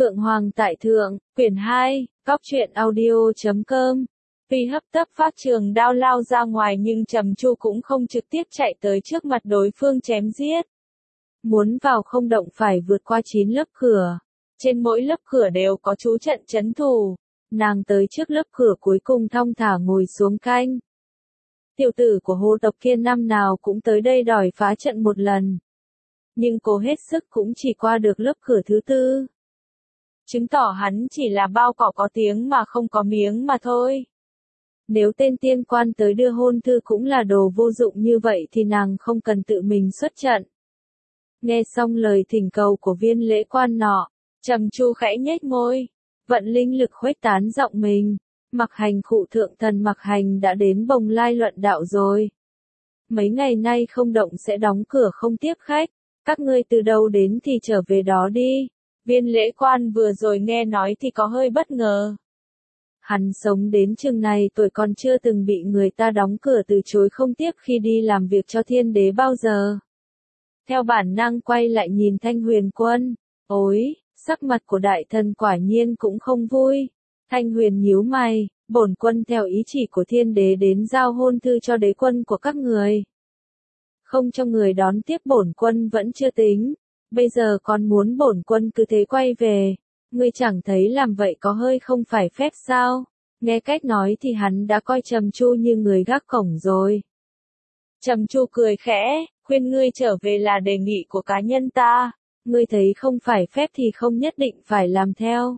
Phượng Hoàng tại Thượng, quyển 2, Cóc truyện audio.com. Tuy hấp tấp phát trường đao lao ra ngoài nhưng Trầm Chu cũng không trực tiếp chạy tới trước mặt đối phương chém giết. Muốn vào không động phải vượt qua 9 lớp cửa. Trên mỗi lớp cửa đều có chú trận trấn thủ. Nàng tới trước lớp cửa cuối cùng thong thả ngồi xuống canh. Tiểu tử của Hồ tộc kia năm nào cũng tới đây đòi phá trận một lần. Nhưng cố hết sức cũng chỉ qua được lớp cửa thứ tư. Chứng tỏ hắn chỉ là bao cỏ có tiếng mà không có miếng mà thôi. Nếu tên tiên quan tới đưa hôn thư cũng là đồ vô dụng như vậy thì nàng không cần tự mình xuất trận. Nghe xong lời thỉnh cầu của viên lễ quan nọ, Trầm Chu khẽ nhếch môi, vận linh lực khuếch tán giọng mình. Mặc Hành khụ thượng thần Mặc Hành đã đến Bồng Lai luận đạo rồi. Mấy ngày nay không động sẽ đóng cửa không tiếp khách, các ngươi từ đâu đến thì trở về đó đi. Viên lễ quan vừa rồi nghe nói thì có hơi bất ngờ. Hắn sống đến chừng này tuổi còn chưa từng bị người ta đóng cửa từ chối không tiếp khi đi làm việc cho thiên đế bao giờ. Theo bản năng quay lại nhìn Thanh Huyền Quân. Ôi, sắc mặt của đại thần quả nhiên cũng không vui. Thanh Huyền nhíu mày, bổn quân theo ý chỉ của thiên đế đến giao hôn thư cho đế quân của các người. Không cho người đón tiếp bổn quân vẫn chưa tính. Bây giờ còn muốn bổn quân cứ thế quay về. Ngươi chẳng thấy làm vậy có hơi không phải phép sao? Nghe cách nói thì hắn đã coi Trầm Chu như người gác cổng rồi. Trầm Chu cười khẽ, khuyên ngươi trở về là đề nghị của cá nhân ta. Ngươi thấy không phải phép thì không nhất định phải làm theo.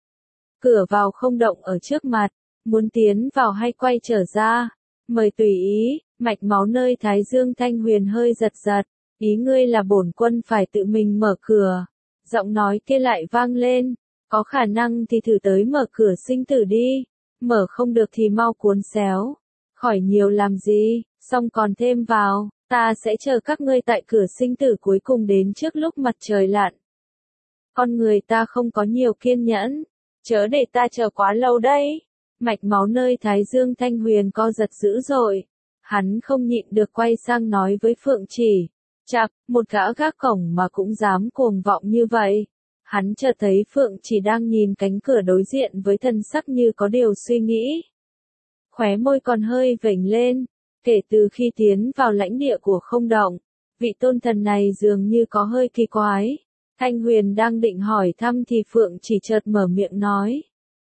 Cửa vào không động ở trước mặt, muốn tiến vào hay quay trở ra. Mời tùy ý, mạch máu nơi thái dương Thanh Huyền hơi giật giật. Ý ngươi là bổn quân phải tự mình mở cửa. Giọng nói kia lại vang lên. Có khả năng thì thử tới mở cửa sinh tử đi. Mở không được thì mau cuốn xéo. Khỏi nhiều làm gì, xong còn thêm vào. Ta sẽ chờ các ngươi tại cửa sinh tử cuối cùng đến trước lúc mặt trời lặn. Con người ta không có nhiều kiên nhẫn. Chớ để ta chờ quá lâu đấy. Mạch máu nơi thái dương Thanh Huyền co giật dữ dội. Hắn không nhịn được quay sang nói với Phượng Chỉ. Chạc, một gã gác cổng mà cũng dám cuồng vọng như vậy. Hắn chợt thấy Phượng Chỉ đang nhìn cánh cửa đối diện với thần sắc như có điều suy nghĩ. Khóe môi còn hơi vểnh lên. Kể từ khi tiến vào lãnh địa của không động, vị tôn thần này dường như có hơi kỳ quái. Thanh Huyền đang định hỏi thăm thì Phượng Chỉ chợt mở miệng nói.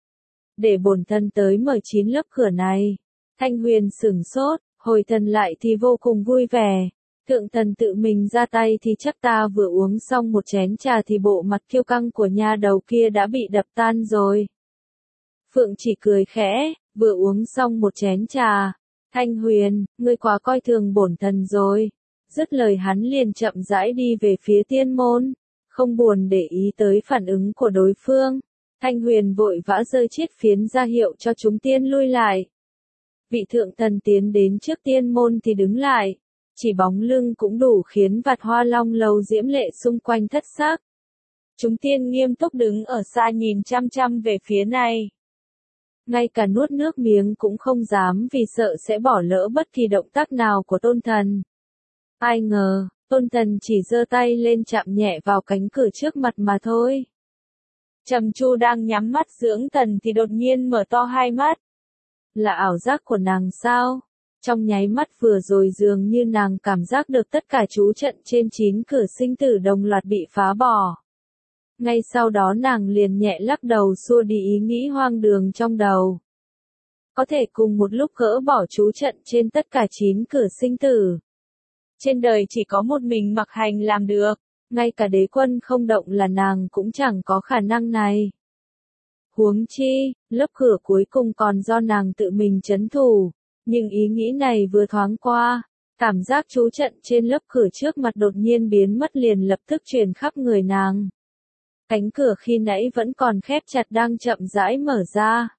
Để bổn thần tới mở 9 lớp cửa này. Thanh Huyền sửng sốt, hồi thần lại thì vô cùng vui vẻ. Thượng thần tự mình ra tay thì chắc ta vừa uống xong một chén trà thì bộ mặt kiêu căng của nha đầu kia đã bị đập tan rồi. Phượng Chỉ cười khẽ, vừa uống xong một chén trà. Thanh Huyền, ngươi quá coi thường bổn thần rồi. Dứt lời hắn liền chậm rãi đi về phía tiên môn, không buồn để ý tới phản ứng của đối phương. Thanh Huyền vội vã giơ chiếc phiến ra hiệu cho chúng tiên lui lại. Vị thượng thần tiến đến trước tiên môn thì đứng lại. Chỉ bóng lưng cũng đủ khiến vạt hoa long lầu diễm lệ xung quanh thất sắc. Chúng tiên nghiêm túc đứng ở xa nhìn chăm chăm về phía này. Ngay cả nuốt nước miếng cũng không dám vì sợ sẽ bỏ lỡ bất kỳ động tác nào của tôn thần. Ai ngờ, tôn thần chỉ giơ tay lên chạm nhẹ vào cánh cửa trước mặt mà thôi. Trầm Chu đang nhắm mắt dưỡng thần thì đột nhiên mở to hai mắt. Là ảo giác của nàng sao? Trong nháy mắt vừa rồi dường như nàng cảm giác được tất cả chú trận trên 9 cửa sinh tử đồng loạt bị phá bỏ. Ngay sau đó nàng liền nhẹ lắc đầu xua đi ý nghĩ hoang đường trong đầu. Có thể cùng một lúc gỡ bỏ chú trận trên tất cả 9 cửa sinh tử. Trên đời chỉ có một mình Mặc Hành làm được, ngay cả đế quân không động là nàng cũng chẳng có khả năng này. Huống chi, lớp cửa cuối cùng còn do nàng tự mình trấn thủ. Nhưng ý nghĩ này vừa thoáng qua, cảm giác chú trận trên lớp cửa trước mặt đột nhiên biến mất liền lập tức truyền khắp người nàng. Cánh cửa khi nãy vẫn còn khép chặt đang chậm rãi mở ra.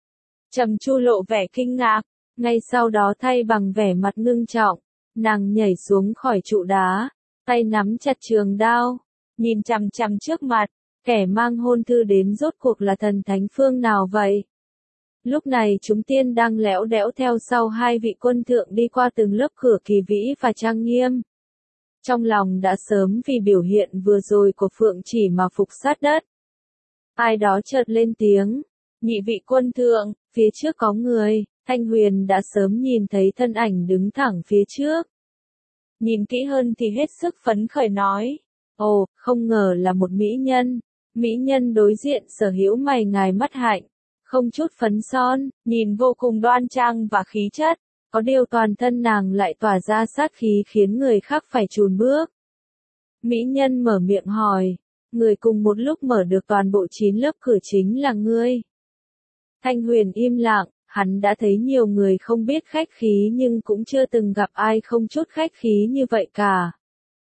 Trầm Chu lộ vẻ kinh ngạc, ngay sau đó thay bằng vẻ mặt ngưng trọng, nàng nhảy xuống khỏi trụ đá, tay nắm chặt trường đao, nhìn chằm chằm trước mặt, kẻ mang hôn thư đến rốt cuộc là thần thánh phương nào vậy? Lúc này chúng tiên đang lẽo đẽo theo sau hai vị quân thượng đi qua từng lớp cửa kỳ vĩ và trang nghiêm. Trong lòng đã sớm vì biểu hiện vừa rồi của Phượng Chỉ mà phục sát đất. Ai đó chợt lên tiếng. Nhị vị quân thượng, phía trước có người. Thanh Huyền đã sớm nhìn thấy thân ảnh đứng thẳng phía trước. Nhìn kỹ hơn thì hết sức phấn khởi nói. Ồ, không ngờ là một mỹ nhân. Mỹ nhân đối diện sở hữu mày ngài mắt hạnh. Không chút phấn son, nhìn vô cùng đoan trang và khí chất. Có điều toàn thân nàng lại tỏa ra sát khí khiến người khác phải chùn bước. Mỹ nhân mở miệng hỏi. Người cùng một lúc mở được toàn bộ 9 lớp cửa chính là ngươi. Thanh Huyền im lặng, hắn đã thấy nhiều người không biết khách khí nhưng cũng chưa từng gặp ai không chút khách khí như vậy cả.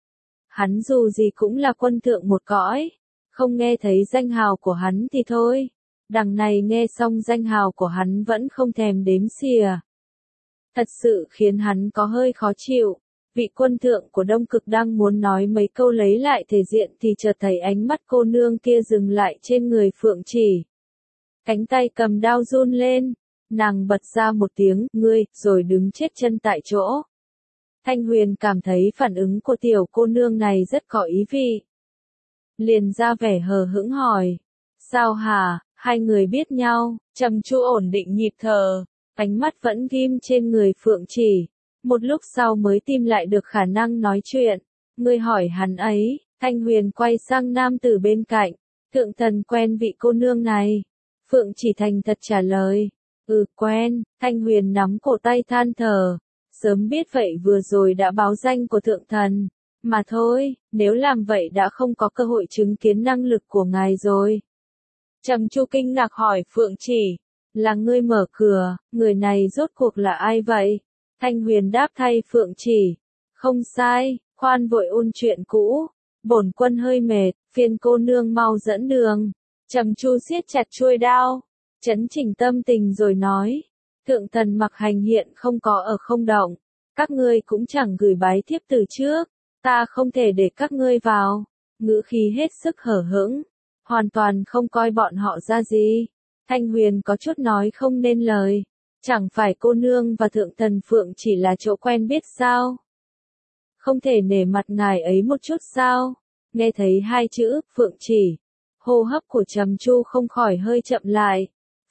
Hắn dù gì cũng là quân thượng một cõi, không nghe thấy danh hào của hắn thì thôi. Đằng này nghe xong danh hào của hắn vẫn không thèm đếm xỉa. Thật sự khiến hắn có hơi khó chịu. Vị quân thượng của Đông Cực đang muốn nói mấy câu lấy lại thể diện thì chợt thấy ánh mắt cô nương kia dừng lại trên người Phượng Chỉ. Cánh tay cầm đao run lên, nàng bật ra một tiếng, ngươi, rồi đứng chết chân tại chỗ. Thanh Huyền cảm thấy phản ứng của tiểu cô nương này rất có ý vị. Liền ra vẻ hờ hững hỏi, sao hả, hai người biết nhau, Trầm Chu ổn định nhịp thở, ánh mắt vẫn ghim trên người Phượng Chỉ. Một lúc sau mới tìm lại được khả năng nói chuyện. Ngươi hỏi hắn ấy. Thanh Huyền quay sang nam tử bên cạnh. Thượng thần quen vị cô nương này. Phượng Chỉ thành thật trả lời. Quen. Thanh Huyền nắm cổ tay than thở. Sớm biết vậy vừa rồi đã báo danh của thượng thần. Mà thôi, nếu làm vậy đã không có cơ hội chứng kiến năng lực của ngài rồi. Trầm Chu kinh ngạc hỏi Phượng Chỉ. Là ngươi mở cửa, người này rốt cuộc là ai vậy? Thanh Huyền đáp thay Phượng Chỉ. Không sai, khoan vội ôn chuyện cũ. Bổn quân hơi mệt, phiền cô nương mau dẫn đường. Trầm Chu siết chặt chuôi đao. Chấn chỉnh tâm tình rồi nói. Thượng thần Mặc Hành hiện không có ở không động. Các ngươi cũng chẳng gửi bái thiếp từ trước. Ta không thể để các ngươi vào. Ngữ khí hết sức hở hững. Hoàn toàn không coi bọn họ ra gì. Thanh Huyền có chút nói không nên lời. Chẳng phải cô nương và thượng thần Phượng Chỉ là chỗ quen biết sao? Không thể nể mặt ngài ấy một chút sao? Nghe thấy hai chữ, Phượng Chỉ. Hô hấp của Trầm Chu không khỏi hơi chậm lại.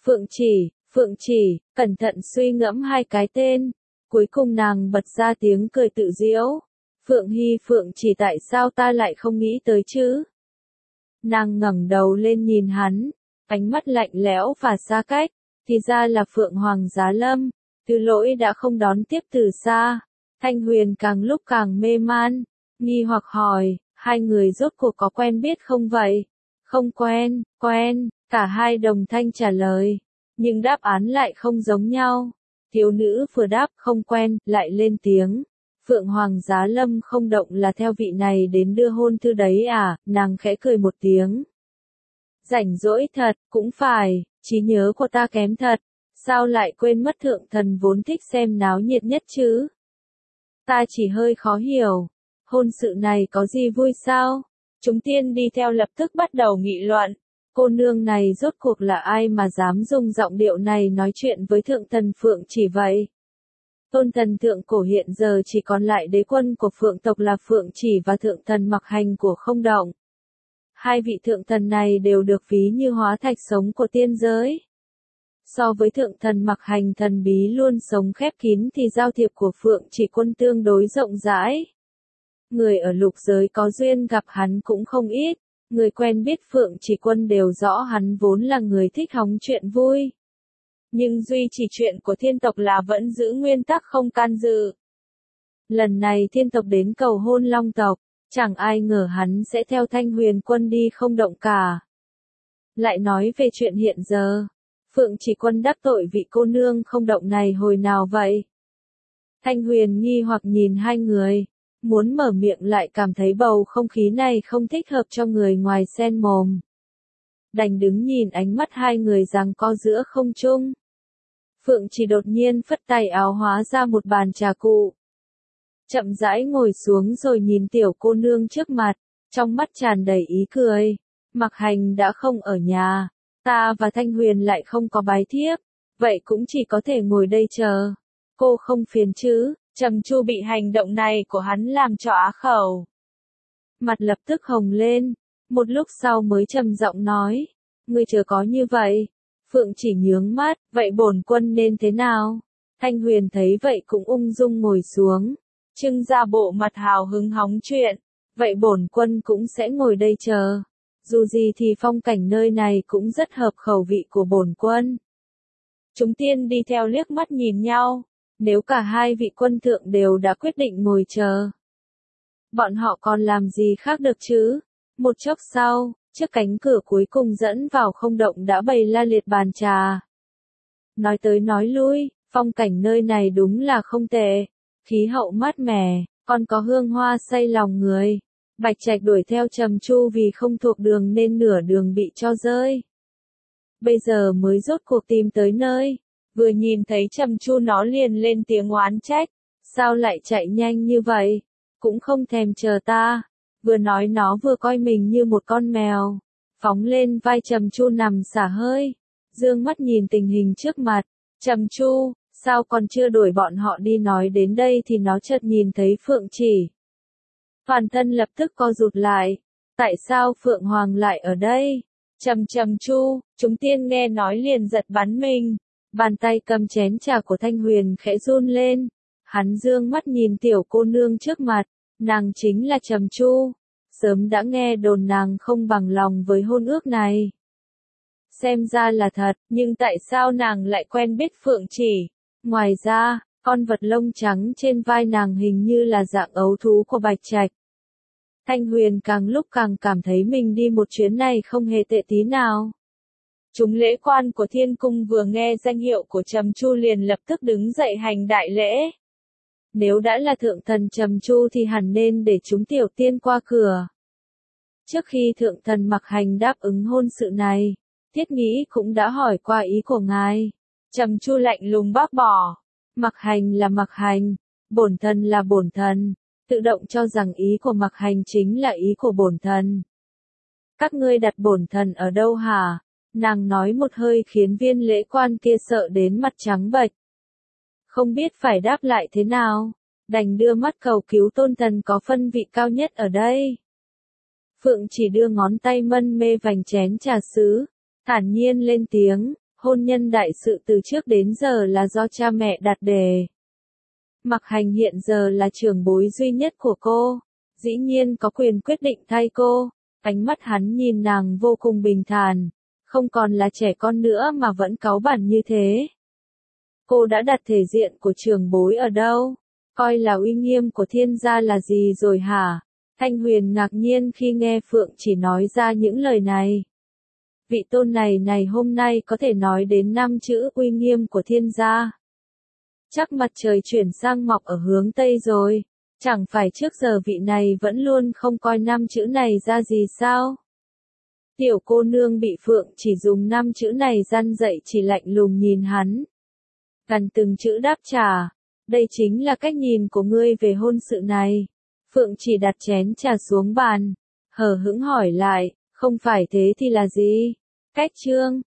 Phượng Chỉ, cẩn thận suy ngẫm hai cái tên. Cuối cùng nàng bật ra tiếng cười tự giễu. Phượng Hy Phượng Chỉ tại sao ta lại không nghĩ tới chứ? Nàng ngẩng đầu lên nhìn hắn. Ánh mắt lạnh lẽo và xa cách. Thì ra là Phượng Hoàng Giá Lâm. Từ Lỗi đã không đón tiếp từ xa. Thanh Huyền càng lúc càng mê man. Nghi hoặc hỏi, hai người rốt cuộc có quen biết không vậy? Không quen, cả hai đồng thanh trả lời. Nhưng đáp án lại không giống nhau. Thiếu nữ vừa đáp không quen, lại lên tiếng. Phượng Hoàng Giá Lâm không động là theo vị này đến đưa hôn thư đấy à? Nàng khẽ cười một tiếng. Rảnh rỗi thật, cũng phải. Trí nhớ của ta kém thật, sao lại quên mất thượng thần vốn thích xem náo nhiệt nhất chứ? Ta chỉ hơi khó hiểu, hôn sự này có gì vui sao? Chúng tiên đi theo lập tức bắt đầu nghị luận, cô nương này rốt cuộc là ai mà dám dùng giọng điệu này nói chuyện với thượng thần Phượng Chỉ vậy? Tôn thần thượng cổ hiện giờ chỉ còn lại đế quân của Phượng tộc là Phượng Chỉ và thượng thần Mặc Hành của Không Động. Hai vị thượng thần này đều được ví như hóa thạch sống của tiên giới. So với thượng thần Mặc Hành thần bí luôn sống khép kín thì giao thiệp của Phượng Chỉ quân tương đối rộng rãi. Người ở lục giới có duyên gặp hắn cũng không ít, người quen biết Phượng Chỉ quân đều rõ hắn vốn là người thích hóng chuyện vui. Nhưng duy chỉ chuyện của thiên tộc là vẫn giữ nguyên tắc không can dự. Lần này thiên tộc đến cầu hôn Long tộc. Chẳng ai ngờ hắn sẽ theo Thanh Huyền quân đi Không Động cả. Lại nói về chuyện hiện giờ. Phượng Chỉ quân đắc tội vị cô nương Không Động này hồi nào vậy? Thanh Huyền nghi hoặc nhìn hai người. Muốn mở miệng lại cảm thấy bầu không khí này không thích hợp cho người ngoài xen mồm. Đành đứng nhìn ánh mắt hai người giằng co giữa không trung. Phượng Chỉ đột nhiên phất tay áo hóa ra một bàn trà cụ. Chậm rãi ngồi xuống rồi nhìn tiểu cô nương trước mặt, trong mắt tràn đầy ý cười. Mặc Hành đã không ở nhà, ta và Thanh Huyền lại không có bái thiếp, vậy cũng chỉ có thể ngồi đây chờ. Cô không phiền chứ? Trầm Chu bị hành động này của hắn làm cho á khẩu. Mặt lập tức hồng lên, một lúc sau mới trầm giọng nói, Ngươi chớ có như vậy. Phượng chỉ nhướng mắt, vậy bổn quân nên thế nào? Thanh Huyền thấy vậy cũng ung dung ngồi xuống, trưng ra bộ mặt hào hứng hóng chuyện. Vậy bổn quân cũng sẽ ngồi đây chờ. Dù gì thì phong cảnh nơi này cũng rất hợp khẩu vị của bổn quân. Chúng tiên đi theo liếc mắt nhìn nhau. Nếu cả hai vị quân thượng đều đã quyết định ngồi chờ, bọn họ còn làm gì khác được chứ? Một chốc sau, trước cánh cửa cuối cùng dẫn vào không động đã bày la liệt bàn trà. Nói tới nói lui, phong cảnh nơi này đúng là không tệ. Khí hậu mát mẻ, còn có hương hoa say lòng người. Bạch Trạch đuổi theo Trầm Chu vì không thuộc đường nên nửa đường bị cho rơi. Bây giờ mới rốt cuộc tìm tới nơi. Vừa nhìn thấy Trầm Chu nó liền lên tiếng oán trách. Sao lại chạy nhanh như vậy? Cũng không thèm chờ ta. Vừa nói nó vừa coi mình như một con mèo. Phóng lên vai Trầm Chu nằm xả hơi. Dương mắt nhìn tình hình trước mặt. Trầm Chu, sao còn chưa đuổi bọn họ đi? Nói đến đây thì nó chợt nhìn thấy Phượng Chỉ. Toàn thân lập tức co rụt lại. Tại sao Phượng Hoàng lại ở đây? Trầm Chu, chúng tiên nghe nói liền giật bắn mình. Bàn tay cầm chén trà của Thanh Huyền khẽ run lên. Hắn dương mắt nhìn tiểu cô nương trước mặt. Nàng chính là Trầm Chu. Sớm đã nghe đồn nàng không bằng lòng với hôn ước này. Xem ra là thật, nhưng tại sao nàng lại quen biết Phượng Chỉ? Ngoài ra, con vật lông trắng trên vai nàng hình như là dạng ấu thú của Bạch Trạch. Thanh Huyền càng lúc càng cảm thấy mình đi một chuyến này không hề tệ tí nào. Chúng lễ quan của thiên cung vừa nghe danh hiệu của Trầm Chu liền lập tức đứng dậy hành đại lễ. Nếu đã là thượng thần Trầm Chu thì hẳn nên để chúng tiểu tiên qua cửa. Trước khi thượng thần Mặc Hành đáp ứng hôn sự này, Thiết Nghĩ cũng đã hỏi qua ý của ngài. Trầm Chu lạnh lùng bác bỏ. Mặc Hành là Mặc Hành, bổn thần là bổn thần. Tự động cho rằng ý của Mặc Hành chính là ý của bổn thần. Các ngươi đặt bổn thần ở đâu hả? Nàng nói một hơi khiến viên lễ quan kia sợ đến mặt trắng bệch. Không biết phải đáp lại thế nào, đành đưa mắt cầu cứu tôn thần có phân vị cao nhất ở đây. Phượng chỉ đưa ngón tay mân mê vành chén trà sứ, thản nhiên lên tiếng, hôn nhân đại sự từ trước đến giờ là do cha mẹ đặt đề. Mặc Hành hiện giờ là trưởng bối duy nhất của cô, dĩ nhiên có quyền quyết định thay cô. Ánh mắt hắn nhìn nàng vô cùng bình thản, không còn là trẻ con nữa mà vẫn cáu bẳn như thế. Cô đã đặt thể diện của trưởng bối ở đâu? Coi là uy nghiêm của thiên gia là gì rồi hả? Thanh Huyền ngạc nhiên khi nghe Phượng chỉ nói ra những lời này. Vị tôn này hôm nay có thể nói đến 5 chữ uy nghiêm của thiên gia. Chắc mặt trời chuyển sang mọc ở hướng Tây rồi. Chẳng phải trước giờ vị này vẫn luôn không coi 5 chữ này ra gì sao? Tiểu cô nương bị Phượng chỉ dùng 5 chữ này răn dậy chỉ lạnh lùng nhìn hắn. Gần từng chữ đáp trả. Đây chính là cách nhìn của ngươi về hôn sự này. Phượng chỉ đặt chén trà xuống bàn. Hờ hững hỏi lại, không phải thế thì là gì? Cách chương.